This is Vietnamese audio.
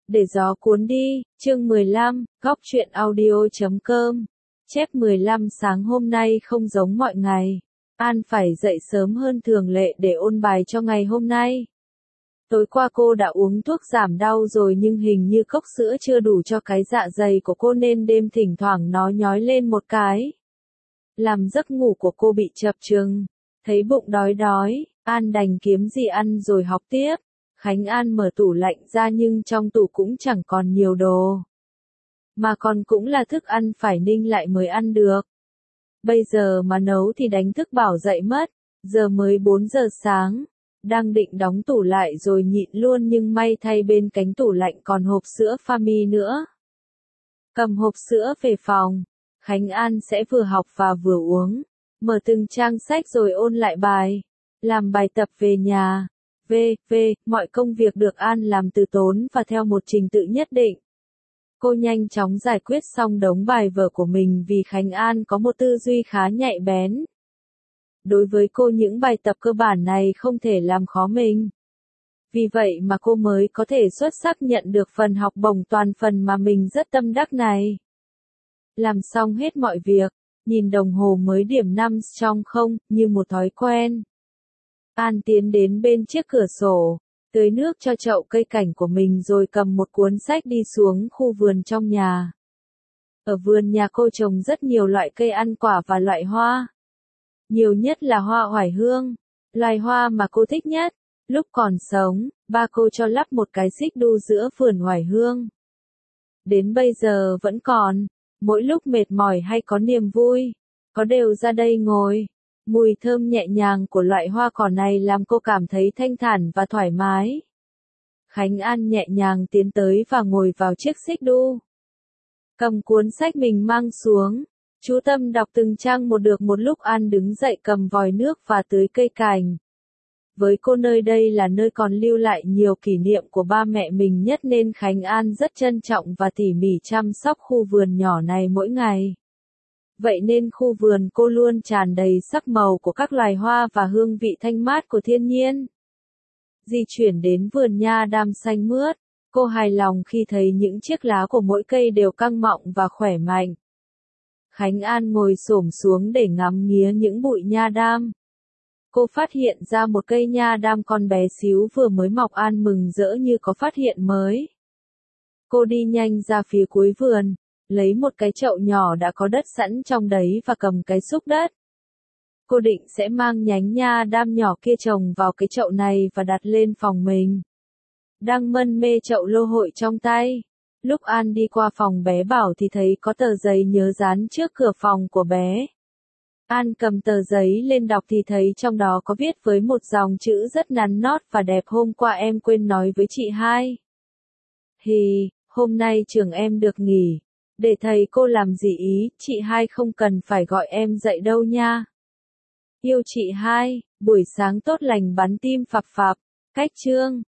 Để gió cuốn đi, chương 15, góc truyện audio.com. Chép 15 sáng hôm nay không giống mọi ngày. An phải dậy sớm hơn thường lệ để ôn bài cho ngày hôm nay. Tối qua cô đã uống thuốc giảm đau rồi nhưng hình như cốc sữa chưa đủ cho cái dạ dày của cô nên đêm thỉnh thoảng nó nhói lên một cái. Làm giấc ngủ của cô bị chập chững. Thấy bụng đói đói, An đành kiếm gì ăn rồi học tiếp. Khánh An mở tủ lạnh ra nhưng trong tủ cũng chẳng còn nhiều đồ. Mà còn cũng là thức ăn phải ninh lại mới ăn được. Bây giờ mà nấu thì đánh thức Bảo dậy mất, giờ mới 4 giờ sáng. Đang định đóng tủ lại rồi nhịn luôn nhưng may thay bên cánh tủ lạnh còn hộp sữa Fami nữa. Cầm hộp sữa về phòng, Khánh An sẽ vừa học và vừa uống. Mở từng trang sách rồi ôn lại bài. Làm bài tập về nhà. Mọi công việc được An làm từ tốn và theo một trình tự nhất định. Cô nhanh chóng giải quyết xong đống bài vở của mình vì Khánh An có một tư duy khá nhạy bén. Đối với cô những bài tập cơ bản này không thể làm khó mình. Vì vậy mà cô mới có thể xuất sắc nhận được phần học bổng toàn phần mà mình rất tâm đắc này. Làm xong hết mọi việc, nhìn đồng hồ mới điểm 5 trong không, như một thói quen. An tiến đến bên chiếc cửa sổ, tưới nước cho chậu cây cảnh của mình rồi cầm một cuốn sách đi xuống khu vườn trong nhà. Ở vườn nhà cô trồng rất nhiều loại cây ăn quả và loại hoa. Nhiều nhất là hoa oải hương, loài hoa mà cô thích nhất. Lúc còn sống, ba cô cho lắp một cái xích đu giữa vườn oải hương. Đến bây giờ vẫn còn, mỗi lúc mệt mỏi hay có niềm vui, có đều ra đây ngồi. Mùi thơm nhẹ nhàng của loại hoa cỏ này làm cô cảm thấy thanh thản và thoải mái. Khánh An nhẹ nhàng tiến tới và ngồi vào chiếc xích đu. Cầm cuốn sách mình mang xuống, chú tâm đọc từng trang một lúc An đứng dậy cầm vòi nước và tưới cây cảnh. Với cô nơi đây là nơi còn lưu lại nhiều kỷ niệm của ba mẹ mình nhất nên Khánh An rất trân trọng và tỉ mỉ chăm sóc khu vườn nhỏ này mỗi ngày. Vậy nên khu vườn cô luôn tràn đầy sắc màu của các loài hoa và hương vị thanh mát của thiên nhiên. Di chuyển đến vườn nha đam xanh mướt, cô hài lòng khi thấy những chiếc lá của mỗi cây đều căng mọng và khỏe mạnh. Khánh An ngồi xổm xuống để ngắm nghía những bụi nha đam. Cô phát hiện ra một cây nha đam con bé xíu vừa mới mọc. An mừng rỡ như có phát hiện mới. Cô đi nhanh ra phía cuối vườn, lấy một cái chậu nhỏ đã có đất sẵn trong đấy và cầm cái xúc đất. Cô định sẽ mang nhánh nha đam nhỏ kia trồng vào cái chậu này và đặt lên phòng mình. Đang mân mê chậu lô hội trong tay. Lúc An đi qua phòng bé Bảo thì thấy có tờ giấy nhớ dán trước cửa phòng của bé. An cầm tờ giấy lên đọc thì thấy trong đó có viết với một dòng chữ rất nắn nót và đẹp: hôm qua em quên nói với chị hai. Hôm nay trường em được nghỉ. Để thầy cô làm gì ý, chị hai không cần phải gọi em dậy đâu nha. Yêu chị hai, buổi sáng tốt lành bắn tim phập phập. Cách chương.